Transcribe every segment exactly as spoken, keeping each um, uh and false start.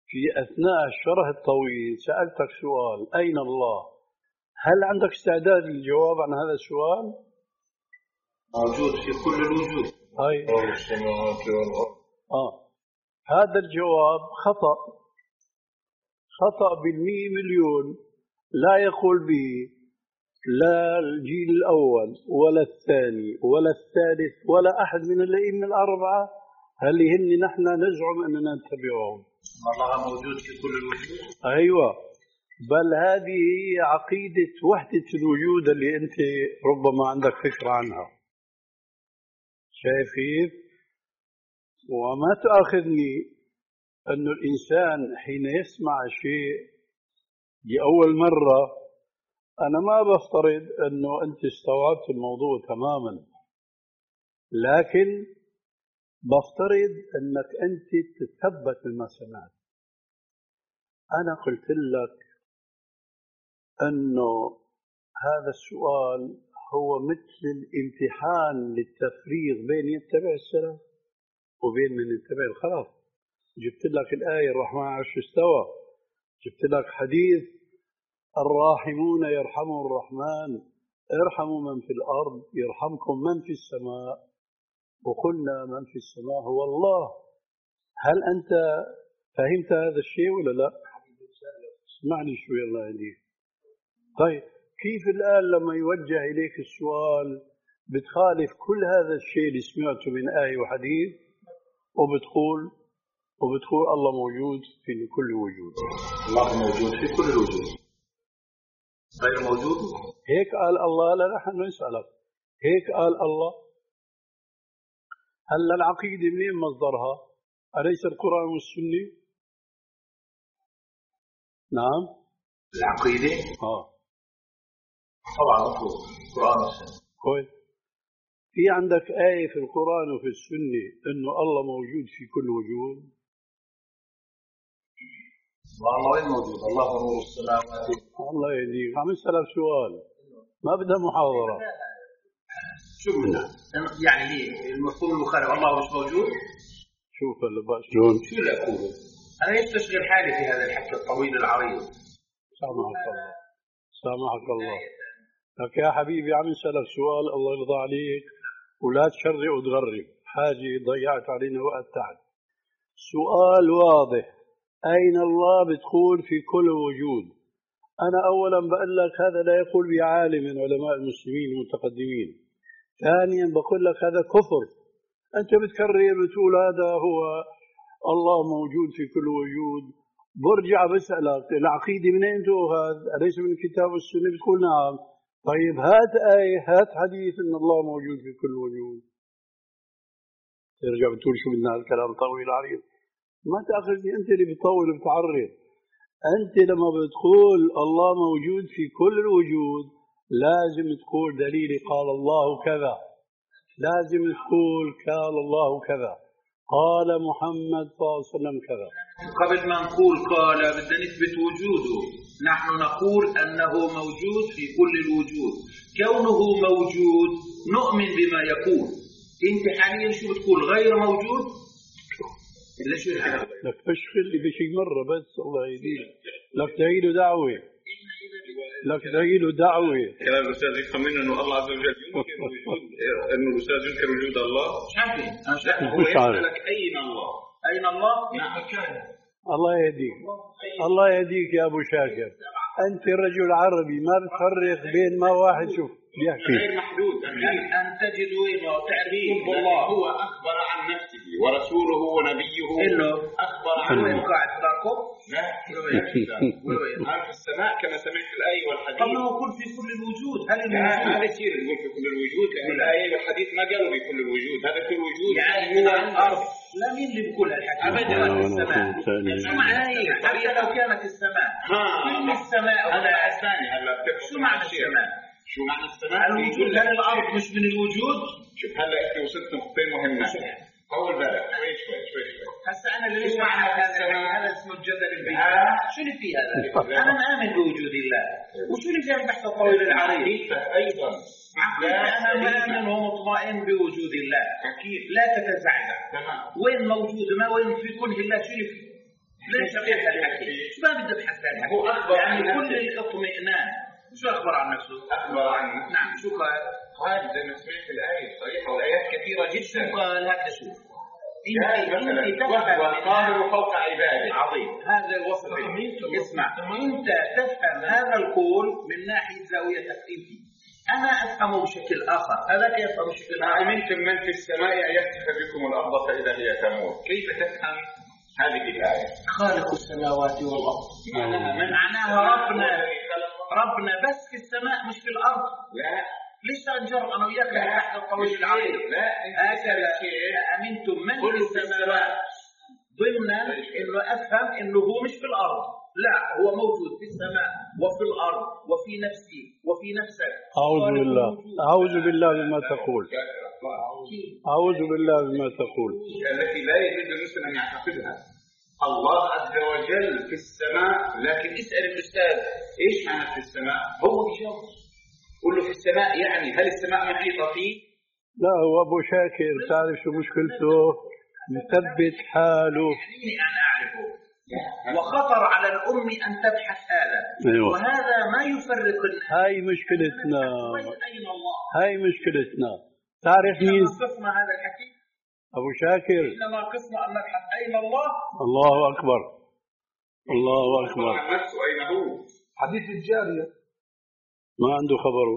في أثناء الشرح الطويل سألتك سؤال: أين الله؟ هل عندك استعداد للجواب عن هذا السؤال؟ موجود في كل الوجود. هاي. آه. هذا الجواب خطأ خطأ بالمئة مليون. لا يقول به لا الجيل الأول ولا الثاني ولا الثالث ولا أحد من الأئمة الأربعة اللي هن نحن نزعم أننا نتبعهم. الله موجود في كل الوجود. أيوة، بل هذه هي عقيدة وحدة الوجود اللي أنت ربما عندك فكرة عنها. شايف كيف؟ وما تأخذني أن الإنسان حين يسمع شيء لأول مرة، أنا ما بفترض أنه أنت استوعبت الموضوع تماما، لكن بفترض أنك أنت تثبت بما سمعت. أنا قلت لك أنه هذا السؤال هو مثل الامتحان للتفريق بين يتبع السلف وبين من يتبع الخلف. جبت لك الآية الرحمن على العرش استوى، جبت لك حديث الراحمون يرحمهم الرحمن ارحموا من في الأرض يرحمكم من في السماء، وقلنا من في السماء هو الله. هل أنت فهمت هذا الشيء ولا لا؟ اسمعني شوي الله يهديك. طيب كيف الآن لما يوجه إليك السؤال بتخالف كل هذا الشيء اللي سمعته من آية وحديث وبتقول وبتقول الله موجود في كل وجود؟ الله موجود في كل الوجود، غير موجود. هيك قال الله. لا نحن نسألك هيك قال الله. هل العقيدة منين مصدرها؟ أليس القرآن والسنة؟ نعم العقيدة آه طبعا مفروض القرآن والسنة. كويس. في عندك آية في القرآن وفي السنة إنه الله موجود في كل وجود؟ الله وين موجود؟ الله نور السماوات. الله يهديك، عم اسألك سؤال ما بدها محاضرة. شو منها؟ يعني ليه المفهوم المخالف الله مش موجود؟ شوف اللي بقى شلون شو اللي أقوله؟ أنا ليش تشغل حالي في هذا الحكي الطويل العريض؟ سامحك الله سامحك الله. لك يا حبيبي عم اسألك سؤال الله يرضى عليك، ولا تشرق وتغرب حاجة ضيعت علينا وقت تحت. سؤال واضح: أين الله؟ بتقول في كل وجود. أنا أولا بقول لك هذا لا يقول بعالم من علماء المسلمين المتقدمين. ثانيا بقول لك هذا كفر. أنت بتكرر بتقول هذا هو الله موجود في كل وجود. برجع بسألك العقيدة من أين تؤخذ؟ أليس من الكتاب والسنة؟ بتقول نعم. طيب هات آية هات حديث إن الله موجود في كل وجود. ترجع بتقول شو بدنا الكلام طويل عريض. ما تأخذني أنت اللي بتطول وبتعرض. أنت لما بتقول الله موجود في كل الوجود لازم تقول دليل قال الله كذا، لازم تقول قال الله كذا، قال محمد صلى الله عليه وسلم كذا. قبل ما نقول قال بدنا نثبت وجوده. نحن نقول أنه موجود في كل الوجود. كونه موجود نؤمن بما يقول. أنت حاليا شو بتقول؟ غير موجود؟ إلا شو الحال؟ لك اشغل لي بشي مرة بس الله يهديك. لك تعيله دعوة لك تعيله دعوة. كلام الأستاذ يفهم منه أنه الله عز وجل ينكر وجود، أنه الأستاذ ينكر وجود الله. شايفين؟ هو يسألك أين الله؟ أين الله؟ الله يهديك الله يهديك يا أبو شاكر. أنت رجل عربي ما بتفرق بين ما واحد شوف بيحكي غير محدود. أن تجدوا إنه تعريف الله هو أخبر عن نفسه ورسوله ونبيه إنه أخبر عن عنه. قاعد تراكم لا هل في السماء كما سمعت الآية والحديث؟ طب هو كل في كل الوجود. هل الوجود هذا يصير نقول في كل الوجود، لأن الآية والحديث ما قالوا في كل الوجود. هذا في الوجود يعني من الأرض. لا مين اللي بيقول هالحكي؟ أبدا السماء. شو معنى حتى لو كانت السماء كل السماء هذا الثاني. هلا شو معنى السماء؟ شو معنى السماء؟ الوجود. هل الأرض مش من الوجود؟ شوف هلا أنت وصلت نقطتين مهمة. طول بالك شوي شوي شوي شوي. هسه أنا اللي ليش معنى هذا هذا اسمه الجدل البدعي. شو اللي فيه هذا؟ أنا مآمن بوجود الله. وشو اللي فيه البحث الطويل العريض؟ أيضا أنا مآمن ومطمئن بوجود الله. أكيد لا تتزعزع. وين موجود ما وين في كل الله شو اللي فيه؟ ليش بيبحث الحكي؟ شو ما بده يبحث الحكي؟ هو أخبر يعني كل الاطمئنان. شو أخبر عن نفسه؟ أخبر عن نفسه. نعم. شو قال؟ قال زي ما سمعت الآية صحيحة والآيات كثيرة جدا. شو قال؟ هكذا شوف. قال مثلا وهو القاهر فوق عباده. عظيم. هذا الوصف. اسمع، أنت تفهم هذا القول من ناحية زاويتك أنت. أنا أفهمه بشكل آخر. هذاك يفهم بشكل آخر. أمنتم من في السماء أن يخسف بكم الأرض فإذا هي تمور. كيف تفهم هذه الآية؟ خالق السماوات والأرض. معناها من معناها ربنا ربنا بس في السماء مش في الأرض. لا. ليش نجرب أنا وياك تحت الطويل العريض؟ لا. هكذا أمنتم من في السماوات ضمنا إنه أفهم إنه هو مش في الأرض. لا، هو موجود في السماء وفي الأرض وفي نفسي وفي نفسك. أعوذ بالله أعوذ بالله مما تقول أعوذ بالله مما تقول التي لا يجوز للمسلم أن يعتقدها. الله عز وجل في السماء، لكن اسأل الأستاذ إيش معنى في السماء؟ هو بيجاوب. قل له في السماء يعني هل السماء محيطة فيه؟ لا، هو أبو شاكر تعرف شو مشكلته؟ مثبت حاله. أنا أعرفه. وخطر على الأم أن تبحث هذا. أيوة. وهذا ما يفرق. هاي مشكلتنا. أين الله؟ هاي مشكلتنا. تعرف مين؟ قسم هذا الحكي أبو شاكر. إنما قسم أن نبحث أين الله. الله أكبر الله أكبر. نفسه أين هو؟ حديث الجارية ما عنده خبره.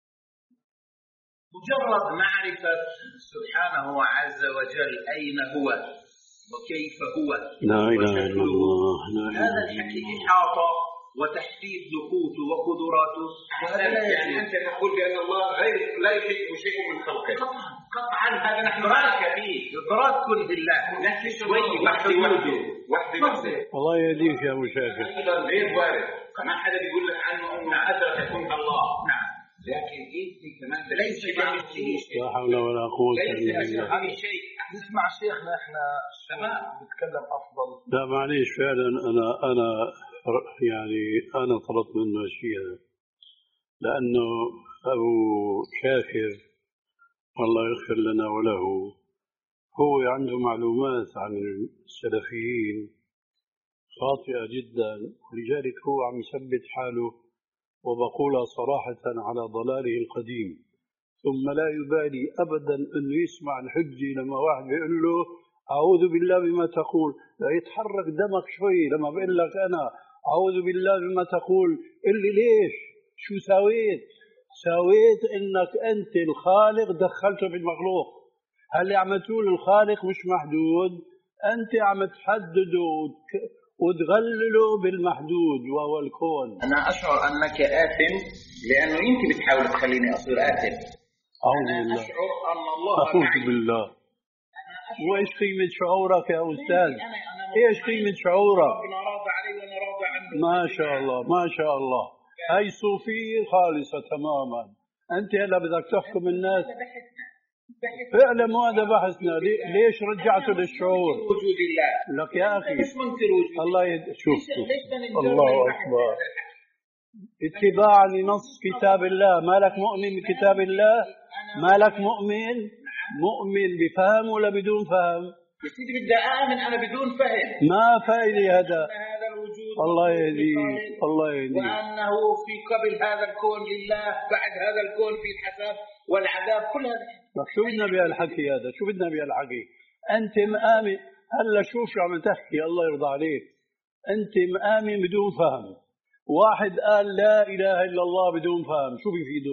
مجرد معرفة سبحانه عز وجل أين هو وكيف هو. لا إله إلا الله. هذا الحكي إحاطة وتحديد نقوته وقدراته. يعني أنت تقول بأن الله غير لا يحيط بشيء من خلقه. قطعا قطعا هذا نحن راك فيه إدراك كن بالله. نحن شوي وحده وحده وحده وحده. الله يهديك يا أبو شاكر. أيضا غير وارد. ما حدا بيقول لك عنه أنه أدرك كنه الله. نعم. لكن أنت كمان ليس كمثله شيء. لا حول ولا قوة إلا بالله. هذا شيء. نسمع شيخنا إحنا الشباب بنتكلم أفضل. لا معليش فعلا أنا أنا يعني أنا طلبت منه أشياء لأنه أبو شاكر الله يغفر لنا وله هو عنده معلومات عن السلفيين خاطئة جدا، ولذلك هو عم يثبت حاله وبقولها صراحة على ضلاله القديم، ثم لا يبالي أبدا أنه يسمع الحجة لما واحد بيقول له أعوذ بالله بما تقول، لا يتحرك دمك شوي لما بقول لك أنا أعوذ بالله بما تقول، قل لي ليش؟ شو سويت؟ سويت إنك أنت الخالق دخلته بالمخلوق. هل عم تقول الخالق مش محدود؟ أنت عم تحدده وتغلله بالمحدود وهو الكون. أنا أشعر أنك آثم لأنه أنت بتحاول تخليني أصير آثم. أعوذ أنا بالله. أشعر أن الله أعوذ بالله. وإيش قيمة شعورك يا أستاذ؟ إيش قيمة شعورك؟ ما شاء الله ما شاء الله. هاي صوفية خالصة تماما. أنت هلا بدك تحكم الناس. فعلا هذا بحثنا. ليش رجعته للشعور؟ وجود الله. لك يا أخي الله يد... شوف الله أكبر. اتباعا لنص كتاب الله. ما لك مؤمن بكتاب الله؟ ما لك مؤمن؟ مؤمن بفهم ولا بدون فهم؟ يا سيدي بدي آمن أنا بدون فهم. ما فائدة هذا. الله يهديك الله يهديك. وأنه في قبل هذا الكون لله، بعد هذا الكون في الحساب والعذاب، كل هذا. شو بدنا بهالحكي هذا؟ شو بدنا بهالحكي؟ أنت مآمن. هلا شوف شو عم تحكي الله يرضى عليك. أنت مآمن بدون فهم. واحد قال لا إله إلا الله بدون فهم، شو بيفيده؟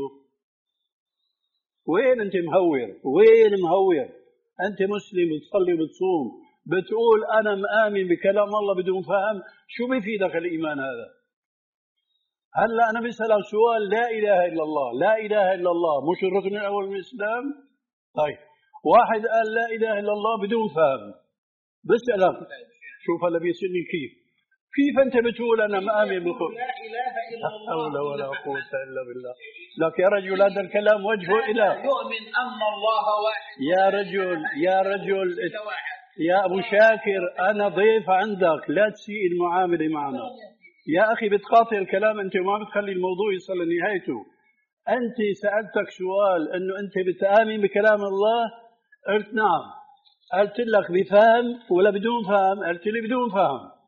وين أنت مهور؟ وين مهور؟ أنت مسلم بتصلي وبتصوم بتقول أنا مآمن بكلام الله بدون فهم، شو بيفيدك الإيمان هذا؟ هلا أنا بسألك سؤال، لا إله إلا الله، لا إله إلا الله مش الركن الأول من الإسلام؟ طيب واحد قال لا إله إلا الله بدون فهم، بسألك شوف هلا بيسألني كيف كيف أنت بتقول أنا مآمن بالقرآن؟ لا إله إلا الله. لا حول ولا قوة إلا بالله. لك يا رجل هذا الكلام وجهه إله. يؤمن أن الله واحد. يا رجل يا رجل يا أبو شاكر أنا ضيف عندك، لا تسيء المعاملة معنا. يا أخي بتقاطع الكلام أنت وما بتخلي الموضوع يصل لنهايته. أنت سألتك سؤال أنه أنت بتآمن بكلام الله، قلت نعم. قلت لك بفهم ولا بدون فهم؟ قلت لي بدون فهم.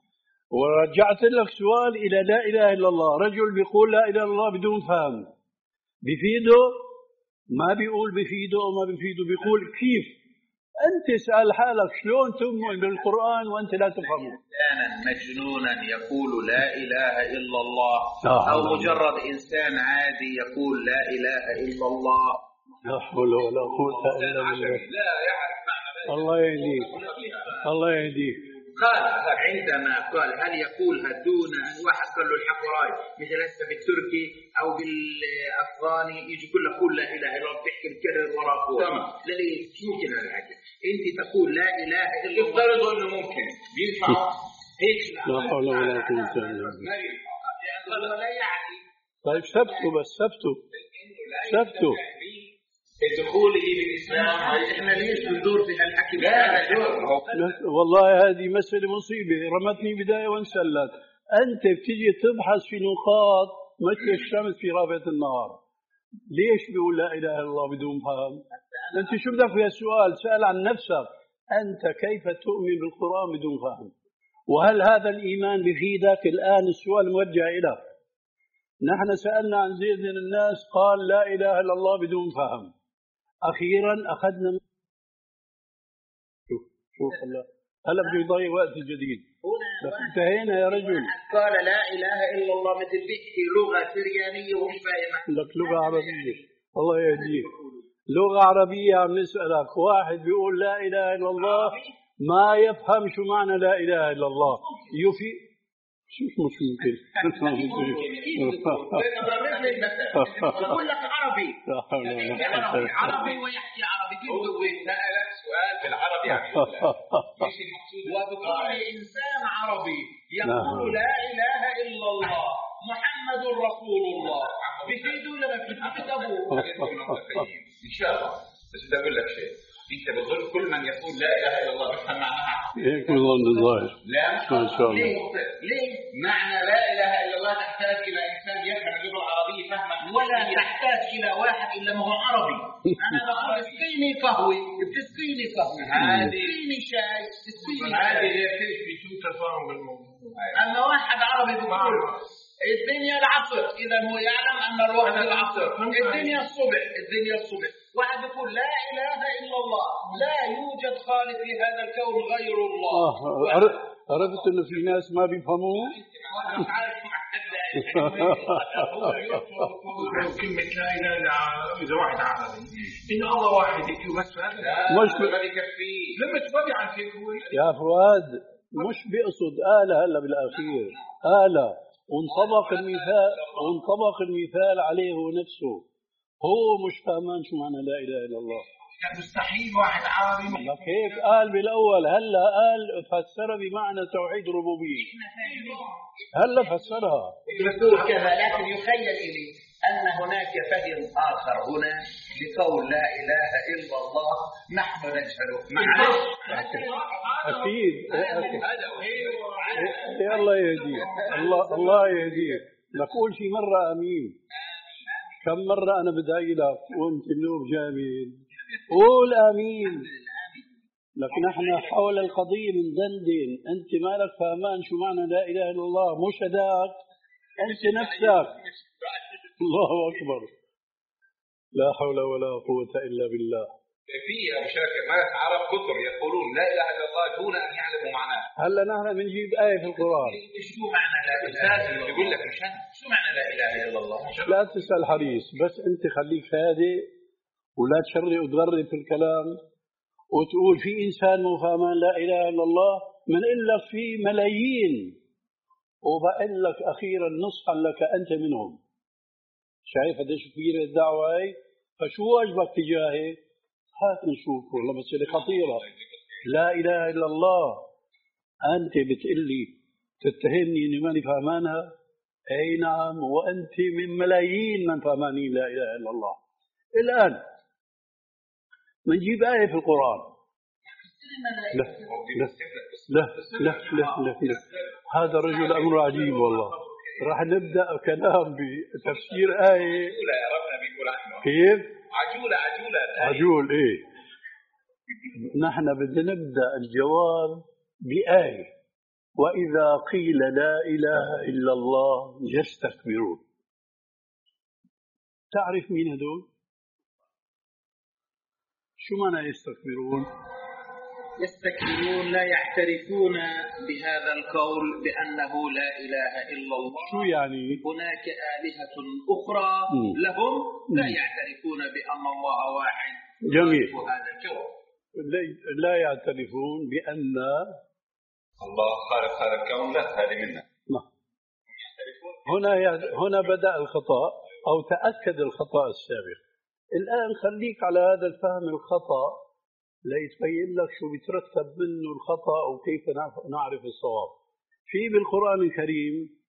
ورجعت لك سؤال إلى لا إله إلا الله. رجل بيقول لا إله إلا الله بدون فهم، بفيده؟ ما بيقول بفيده أو ما بفيده، بيقول كيف. أنت اسأل حالك شلون تؤمن بالقرآن وأنت لا تفهمه؟ إنسانا مجنونا يقول لا إله إلا الله، أو مجرد إنسان عادي يقول لا إله إلا الله. لا حول ولا قوة إلا بالله. لا يعرف معنى ذلك. الله يهديك، الله يهديك. قال عندما قال هل يقولها دون أن واحد قال له الحق وراي، مثل هسه بالتركي أو بالأفغاني يجي كل يقول لا إله إلا الله بتحكي الكرر وراك. تمام. لا ليه شو ممكن هذا الحكي؟ أنت تقول لا إله إلا الله. افترضوا إنه ممكن بينفع هيك. لا حول ولا قوة إلا ما بالله. ينفع. لا يعني. طيب ثبتوا، بس ثبتوا ثبتوا. دخوله بالإسلام. إحنا ليش بندور في هالحكي؟ لا والله هذه مسألة مصيبة، رمتني بداية وانسلت. أنت بتيجي تبحث في نقاط مثل الشمس في رابعة النهار. ليش بيقول لا إله إلا الله بدون فهم؟ أنت شو بدك في السؤال؟ سأل عن نفسك، أنت كيف تؤمن بالقرآن بدون فهم؟ وهل هذا الإيمان بفيدك؟ الآن السؤال موجه إليك. نحن سألنا عن زيد من الناس قال لا إله إلا الله بدون فهم. أخيرا أخذنا شوف شوف الله هلا بده يضيع وقت جديد. بس انتهينا يا رجل. قال لا إله إلا الله مثل بيحكي لغة سريانية ومش فاهمها. لك لغة عربية، الله يهديك. لغة عربية عم نسألك، واحد بيقول لا إله إلا الله ما يفهم شو معنى لا إله إلا الله. يفي شو مش ممكن. يقول لك عربي عربي ويحكي عربي. هو سألك سؤال بالعربي يعني ايش المقصود؟ وبكل إنسان عربي يقول لا إله إلا الله محمد رسول الله بفيده ولا ما بفيده؟ ان شاء الله. بس بدي اقول لك شيء، انت بتظن كل من يقول لا اله الا الله بفهم معناها؟ هيك بظن الظاهر. لا ما شاء الله. ليه؟ ليه؟ معنى لا اله الا الله تحتاج الى انسان يفهم اللغه العربيه فهما، ولا تحتاج الى واحد الا ما هو عربي. انا بقول اسقيني قهوه بتسقيني قهوه، اسقيني شاي بتسقيني شاي. هذه هي في شو تفاهم بالموضوع. اما واحد عربي بيقول الدنيا العصر، اذا هو يعلم ان الوقت العصر. الدنيا الصبح، الدنيا الصبح. واحد يقول لا اله الا الله، لا يوجد خالق لهذا الكون غير الله. آه عرفت انه في ناس ما بيفهموه. كلمة لا إله إلا إذا واحد عربي إن الله واحد يجي بس هذا مش ما بيكفيه. لما تبغي عن فيك هو يا فؤاد مش بيقصد آلة هلا بالأخير آلة، وانطبق المثال وانطبق المثال عليه هو نفسه. هو مش فاهمان شو معنى لا إله إلا الله. مستحيل واحد عربي. لك هيك قال بالأول، هلا قال فسر بمعنى توحيد ربوبية، هلا فسرها. يقول كذا، لكن يخيل إلي أن هناك فهم آخر هنا لقول لا إله إلا الله نحن نجهله. معلش أكيد يا الله يهديك، الله الله يهديك. نقول في مرة آمين. كم مرة أنا بدعي لك وأنت منوب جميل قول آمين. لكن نحن حول القضية من دندن. أنت مالك فهمان شو معنى لا إله إلا الله، مش هداك أنت نفسك. الله أكبر، لا حول ولا قوة إلا بالله. في مشاكل ناس عرب كثر يقولون لا إله إلا الله دون أن يعلموا معناه. هلا نحن بنجيب آية في القرآن. شو معنى لا إله إلا الله؟ يقول لك مشان شو معنى لا إله إلا الله؟ لا تسأل حريص، بس أنت خليك هادئ ولا تشري وتغرب في الكلام وتقول في إنسان مو فاهمان لا إله إلا الله. من إلا في ملايين، وبقول لك أخيرا نصحا لك أنت منهم. شايف قديش كبيرة الدعوة هي؟ فشو واجبك تجاهي؟ هات نشوف. والله مسألة خطيرة. لا إله إلا الله أنت بتقلي تتهمني إني ماني فاهمانها؟ أي نعم، وأنت من ملايين من فاهمانين لا إله إلا الله. الآن نجيب آية في القرآن. لا لا لا لا لا لا, لا. هذا الرجل أمر عجيب والله. راح نبدأ كلام بتفسير آية. كيف؟ عجولة عجولة عجول إيه. نحن بدنا نبدأ الجواب بآية وإذا قيل لا إله إلا الله يستكبرون. تعرف مين هدول؟ شو معنى يستكبرون؟ يستكبرون لا يعترفون بهذا القول بأنه لا إله إلا الله. شو يعني؟ هناك آلهة أخرى م. لهم لا م. يعترفون بأن الله واحد. جميل. هذا الكون لا يعترفون بأن الله خالق هذا الكون. لا، هذه منا. هنا هنا بدأ الخطأ أو تأكد الخطأ السابق. الآن خليك على هذا الفهم الخطأ ليتبين لك شو بيترتب منه الخطأ وكيف نعرف الصواب. في بالقرآن الكريم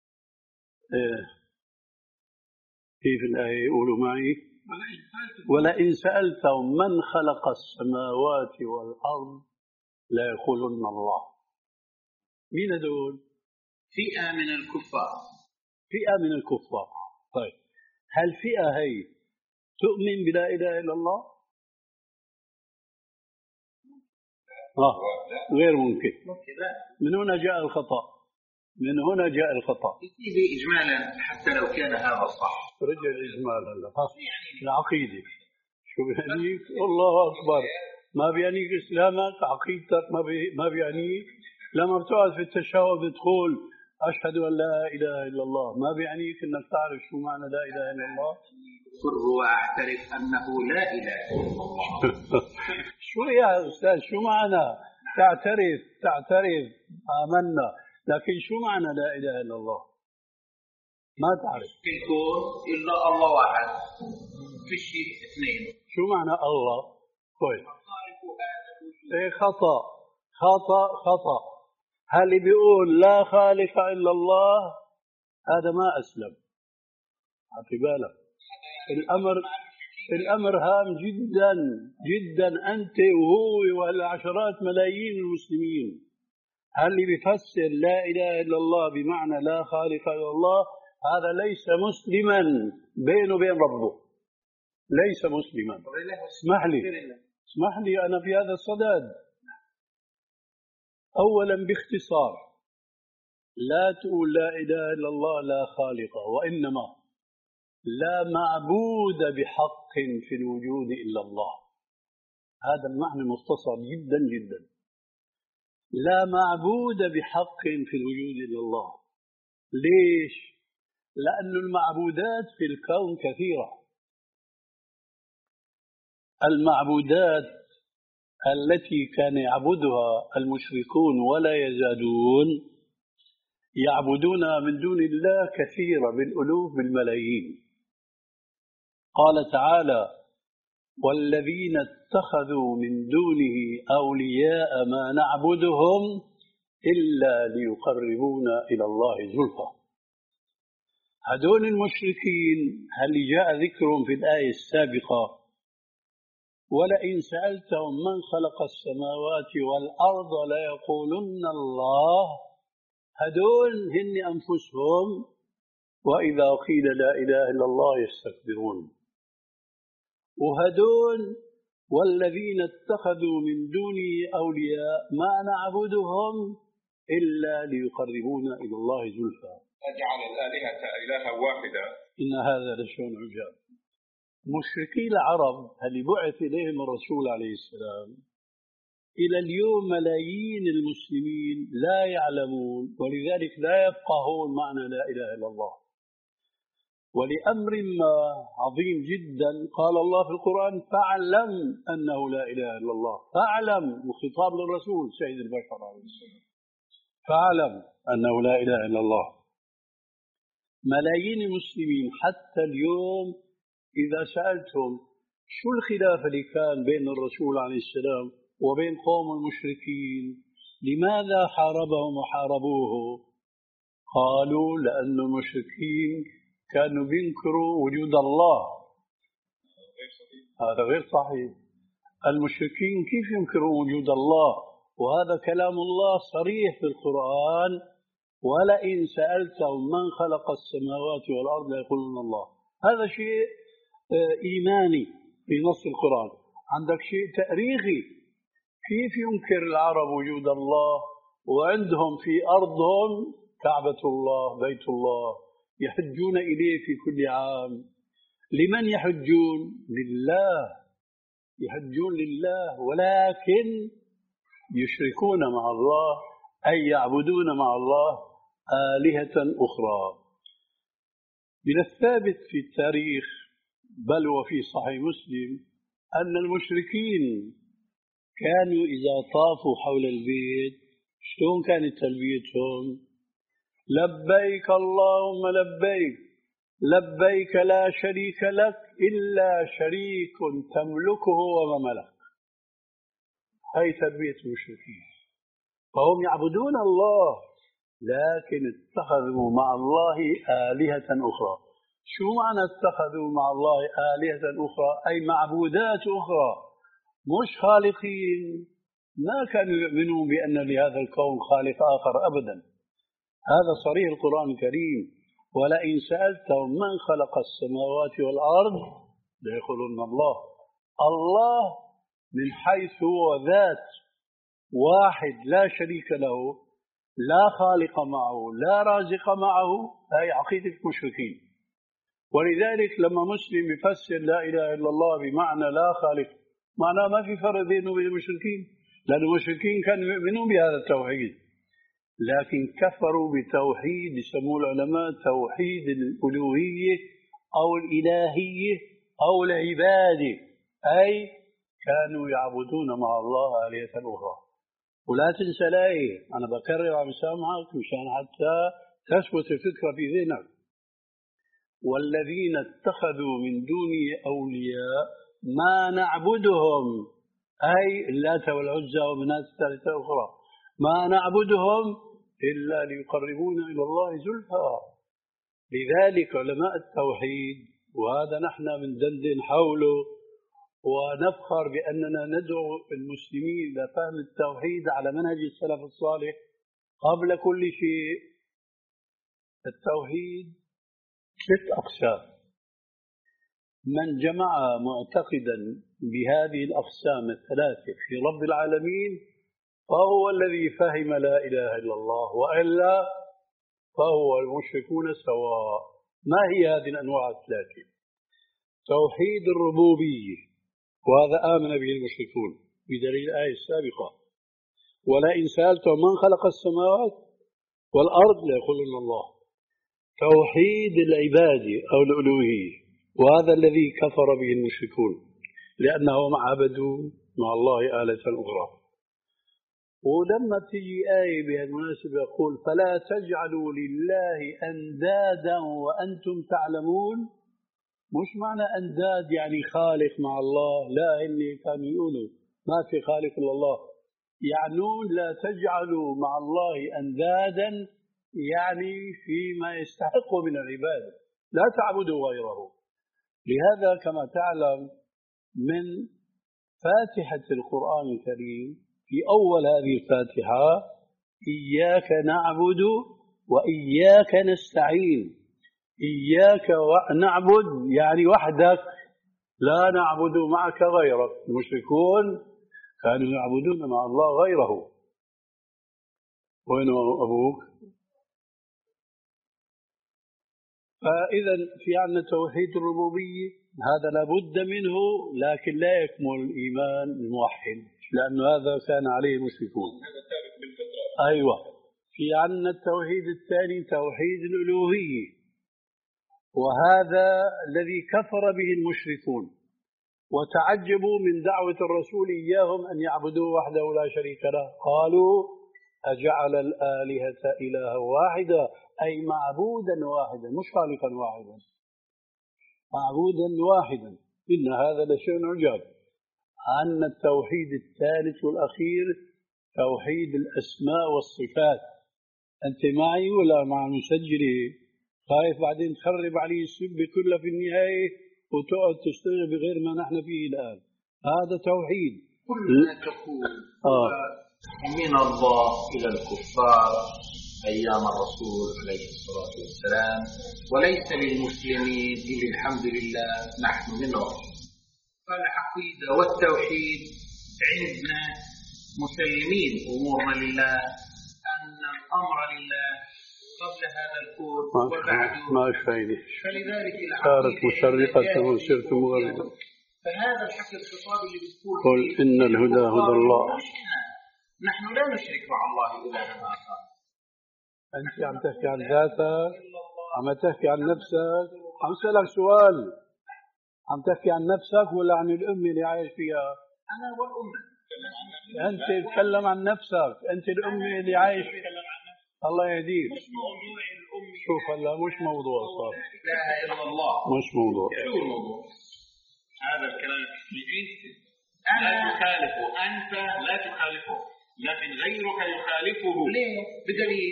كيف الآية؟ قولوا معي: ولئن سألتهم من خلق السماوات والأرض لا يقولن الله. مين هذول؟ فئة من الكفار. فئة من الكفار. طيب، هل فئة هي تؤمن بلا إله إلا الله؟ آه غير ممكن. من هنا جاء الخطأ. من هنا جاء الخطأ. يجي إجمالا حتى لو كان هذا الصح. رجع الإجمال هلا. العقيدة شو بيعنيك؟ الله أكبر. ما بيعنيك إسلامك، عقيدتك ما بي ما بيعنيك. لما بتقعد في التشهد تقول أشهد أن لا إله إلا الله، ما بيعنيك إنك تعرف شو معنى لا إله إلا الله. قل وأعترف أنه لا إله إلا الله. شو يا أستاذ؟ شو معنى تعترف؟ تعترف آمنا، لكن شو معنى لا إله إلا الله؟ ما تعرف. يكون إلا الله واحد، في شيء اثنين. شو معنى الله؟ كويس. إيه خطأ خطأ خطأ. هل بيقول لا خالق إلا الله هذا ما أسلم. في بالك الأمر الأمر هام جدا جدا. أنت وهو والعشرات ملايين المسلمين، هل اللي بيفسر لا إله إلا الله بمعنى لا خالق إلا الله هذا ليس مسلما بينه وبين ربه، ليس مسلما. اسمح لي اسمح لي أنا في هذا الصدد. أولا باختصار، لا تقول لا إله إلا الله لا خالق، وإنما لا معبود بحق في الوجود إلا الله. هذا المعنى مختصر جدا جدا. لا معبود بحق في الوجود إلا الله. ليش؟ لأن المعبودات في الكون كثيرة. المعبودات التي كان يعبدها المشركون ولا يزالون يعبدون من دون الله كثيرة بالألوف بالملايين. قال تعالى: والذين اتخذوا من دونه أولياء ما نعبدهم إلا ليقربونا إلى الله زلفى. هذول المشركين هل جاء ذكرهم في الآية السابقة: ولئن سألتهم من خلق السماوات والأرض ليقولن الله. هذول هن أنفسهم وإذا قيل لا إله إلا الله يستكبرون. وهدول والذين اتخذوا من دونه أولياء ما نعبدهم إلا ليقربونا إلى الله زلفى. أجعل الآلهة إلها واحدة إن هذا لشيء عجاب. مشركي العرب اللي بعث إليهم الرسول عليه السلام إلى اليوم ملايين المسلمين لا يعلمون، ولذلك لا يفقهون معنى لا إله إلا الله. ولأمر ما عظيم جدا قال الله في القرآن: فاعلم أنه لا إله إلا الله. فاعلم، وخطاب للرسول سيد البشر عليه السلام. فاعلم أنه لا إله إلا الله. ملايين المسلمين حتى اليوم إذا سألتهم شو الخلاف اللي كان بين الرسول عليه السلام وبين قوم المشركين، لماذا حاربهم وحاربوه؟ قالوا: لأن المشركين كانوا بينكروا وجود الله. هذا غير صحيح. المشركين كيف ينكروا وجود الله؟ وهذا كلام الله صريح في القرآن: ولئن سألتهم من خلق السماوات والأرض ليقولون الله. هذا شيء إيماني في نص القرآن. عندك شيء تاريخي، كيف ينكر العرب وجود الله وعندهم في أرضهم كعبة الله بيت الله يحجون إليه في كل عام. لمن يحجون؟ لله، يحجون لله، ولكن يشركون مع الله أي يعبدون مع الله آلهة أخرى. من الثابت في التاريخ بل وفي صحيح مسلم أن المشركين كانوا إذا طافوا حول البيت شلون كانت تلبيتهم؟ لبيك اللهم لبيك لبيك لا شريك لك إلا شريك تملكه وما ملك. هاي تلبية المشركين. فهم يعبدون الله لكن اتخذوا مع الله آلهة أخرى. شو معنى اتخذوا مع الله آلهة أخرى؟ أي معبودات أخرى مش خالقين. ما كانوا يؤمنون بأن لهذا الكون خالق آخر أبدا. هذا صريح القرآن الكريم. ولئن سألتهم من خلق السماوات والأرض ليقولون الله. الله من حيث هو ذات واحد لا شريك له، لا خالق معه لا رازق معه، هي عقيدة المشركين. ولذلك لما مسلم يفسر لا إله إلا الله بمعنى لا خالق، معناه ما في فرق بينه وبين المشركين، لأن المشركين كانوا يؤمنون بهذا التوحيد لكن كفروا بتوحيد يسموه العلماء توحيد الألوهية أو الإلهية أو العبادة، أي كانوا يعبدون مع الله آلهة أخرى. ولا تنسى لا إيه، أنا بكرر عم سامعك مشان حتى تثبت الفكرة في ذهنك. والذين اتخذوا من دونه أولياء ما نعبدهم، أي اللات والعزى ومنات الثالثة أخرى، ما نعبدهم إلا ليقربونا إلى الله زلفى. لذلك علماء التوحيد، وهذا نحن من دندن حوله ونفخر بأننا ندعو المسلمين إلى فهم التوحيد على منهج السلف الصالح. قبل كل شيء التوحيد ست أقسام، من جمع معتقدا بهذه الأقسام الثلاثة في رب العالمين فهو الذي فهم لا إله إلا الله، وإلا فهو المشركون سواء. ما هي هذه الأنواع الثلاثة؟ توحيد الربوبية، وهذا آمن به المشركون بدليل الآية السابقة، ولئن سألتهم من خلق السماوات والأرض ليقولون الله. توحيد العبادة أو الألوهية، وهذا الذي كفر به المشركون لأنهم عبدوا مع الله آلة أخرى. ولما تجي آية بهالمناسبة يقول فلا تجعلوا لله أندادا وأنتم تعلمون، مش معنى أنداد يعني خالق مع الله، لا، اللي كانوا يقولوا ما في خالق إلا الله، يعنون لا تجعلوا مع الله أندادا يعني فيما يستحق من العبادة، لا تعبدوا غيره. لهذا كما تعلم من فاتحة القرآن الكريم في أول هذه الفاتحة إياك نعبد وإياك نستعين. إياك نعبد يعني وحدك، لا نعبد معك غيرك. المشركون كانوا يعبدون مع الله غيره. وين أبوك؟ فإذا في عندنا توحيد الربوبية، هذا لابد منه، لكن لا يكمل الإيمان الموحد لأن هذا كان عليه المشركون. أيوة. في عندنا التوحيد الثاني توحيد الألوهية، وهذا الذي كفر به المشركون وتعجبوا من دعوة الرسول إياهم أن يعبدوا وحده لا شريك له. قالوا أجعل الآلهة إلها واحدا، أي معبودا واحدا مش خالقا واحدا، معبودا واحدا. إن هذا لشيء عجاب. عن التوحيد الثالث والأخير توحيد الأسماء والصفات. أنت معي ولا مع المسجلة؟ خايف بعدين تخرب عليه السب كله في النهاية وتقعد تشتغل بغير ما نحن فيه الآن. هذا توحيد. كل ما تقول آه. من الله إلى الكفار أيام الرسول عليه الصلاة والسلام، وليس للمسلمين إلا الحمد لله نحن من رسول. فالعقيدة والتوحيد عندنا مسلمين أمورنا لله، الأمر لله قبل هذا الكون وبعده ما فايدة فلذلك صارت مشرقة وصرت مغربة. فهذا الحق الخطاب اللي بتقول قل إن الهدى هدى الله. نحن لا نشرك مع الله إلها آخر. أنت عم تحكي عن ذاتك، عم تحكي عن نفسك. عم سألك سؤال، عم تحكي عن نفسك ولا عن الأمة اللي عايش فيها؟ أنا والأمة. أنت تتكلم عن نفسك، أنت الأمة اللي عايش فيها. الله يهديك. مش موضوع الأمة. شوف هلا مش موضوع صار. لا إله إلا الله. مش موضوع. شو الموضوع؟ هذا الكلام أنت لا تخالفه، أنت لا تخالفه، لكن غيرك يخالفه. ليه؟ بدليل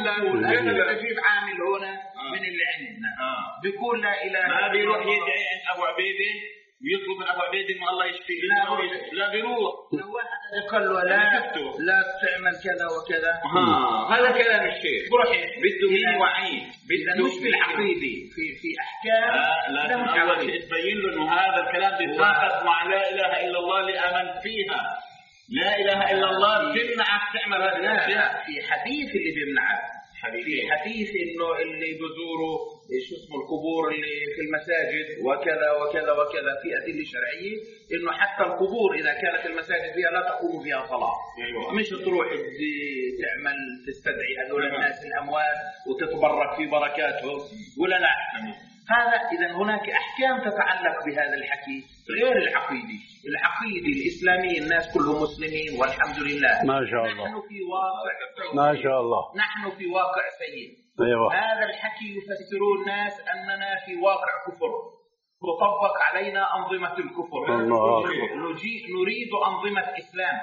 أنا بجيب عامل هنا من اللي عندنا بيقول لا إله إلا الله. ما بيروح يدعي عند أبو عبيدة ويطلب من أبو عبيدة إنه الله يشفيه. لا لا بيروح. لو واحد قال له لا لا تعمل كذا وكذا. هذا كلام الشيخ. بروح بده مين وعيه. بده مش في العقيدة في في أحكام. لا لازم أول شيء تبين له إنه هذا الكلام بيتناقض مع لا إله إلا الله اللي آمن فيها. لا إله إلا الله بتمنعك تعمل هذه الأشياء. في حديث اللي بيمنعك. في حديث إنه اللي بزوروا شو اسمه القبور اللي في المساجد وكذا وكذا وكذا في أدلة شرعية إنه حتى القبور إذا كانت المساجد فيها لا تقوم فيها صلاة. أيوة. مش تروح تعمل تستدعي هذول الناس الأموات وتتبرك في بركاتهم ولا لا. هذا إذا هناك أحكام تتعلق بهذا الحكي غير العقيدة. العقيدة الإسلامية الناس كلهم مسلمين والحمد لله. ما شاء الله. نحن في واقع ما شاء الله. نحن في واقع سيء. أيوة. هذا الحكي يفسره الناس أننا في واقع كفر تطبق علينا أنظمة الكفر. الله. نريد أنظمة إسلام.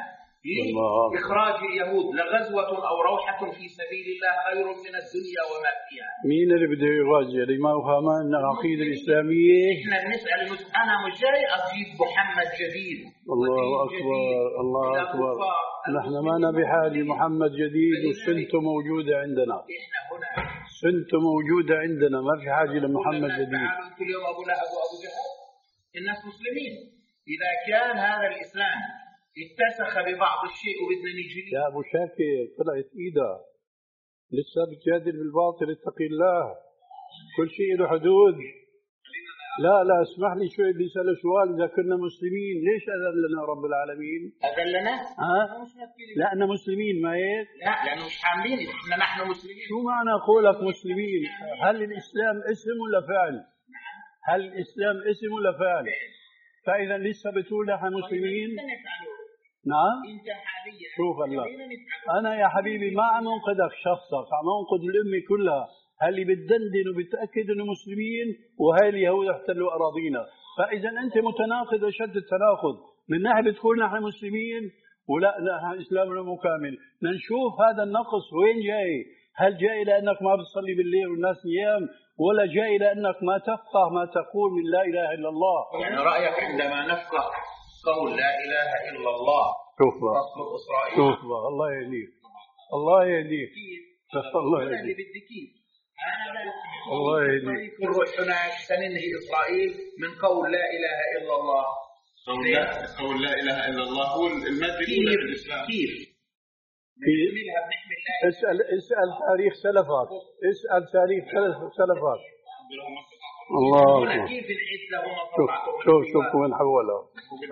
إخراج اليهود لغزوة أو روحة في سبيل الله خير من الدنيا وما فيها. مين اللي بده يغزي؟ اللي ما فهم أن العقيدة الإسلامية. إحنا نسأل أنا مش جاي أجيب محمد جديد. الله أكبر الله أكبر. نحن ما نبي حاجة محمد جديد وسنته موجودة عندنا. إحنا هنا. سنته موجودة عندنا ما في حاجة لمحمد جديد. كل يوم أبو لهب وأبو جهل. الناس مسلمين. إذا كان هذا الإسلام اتسخ ببعض الشيء وبدنا نجي. يا أبو شاكر طلعت إيدها لسه بتجادل بالباطل. اتقي الله كل شيء له حدود. لا لا اسمح لي شوي بدي اسال سؤال. اذا كنا مسلمين ليش اذن لنا رب العالمين؟ اذن لنا؟ ها؟ لأننا مسلمين ما هيك؟ لا لانه مش حاملين احنا نحن مسلمين. شو معنى قولك مسلمين؟ هل الاسلام اسم ولا فعل؟ هل الاسلام اسم ولا فعل؟ فاذا لسه بتقول نحن مسلمين؟ نعم؟ انت حاليا شوف هلا انا يا حبيبي ما عم انقذك شخصك، عم انقذ الامه كلها. هاللي بتدندن وبتاكد انه مسلمين وهي اليهود احتلوا اراضينا. فاذا انت متناقض اشد التناقض. من ناحيه بتقول نحن مسلمين ولا نحن اسلامنا مكامل. نشوف هذا النقص وين جاي؟ هل جاي لانك ما بتصلي بالليل والناس نيام، ولا جاي لانك ما تفقه ما تقول من لا اله الا الله؟ يعني رايك عندما نفقه قول لا اله الا الله شوف بقى شوف بقى الله يهديك الله يهديك الله يهديك الله يهديك. نروح هناك سننهي إسرائيل من قول لا إله إلا الله. قول لا قول لا إله إلا الله هو المادة الأولى في الإسلام. كيف؟ كيف؟ اسأل اسأل تاريخ سلفك. اسأل تاريخ سلفك. الله أكبر. كيف نعيد لهم شوف شوف شوف وين حولها.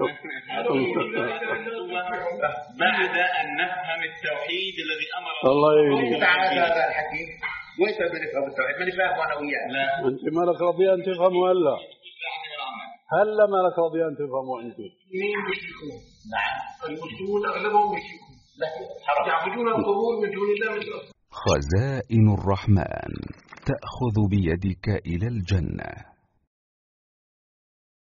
بعد أن نفهم التوحيد الذي أمر الله يهديك. تعال هذا الحكي. وين بنفهم التوحيد؟ ماني فاهم أنا وياه. لا. أنت مالك راضيان تفهموا هلا؟ هلا مالك راضيان تفهموا أنت؟ مين بيشركون؟ نعم. المسلمون أغلبهم بيشركون. لكن يعبدون القبور من دون الله. خزائن الرحمن تأخذ بيدك إلى الجنة.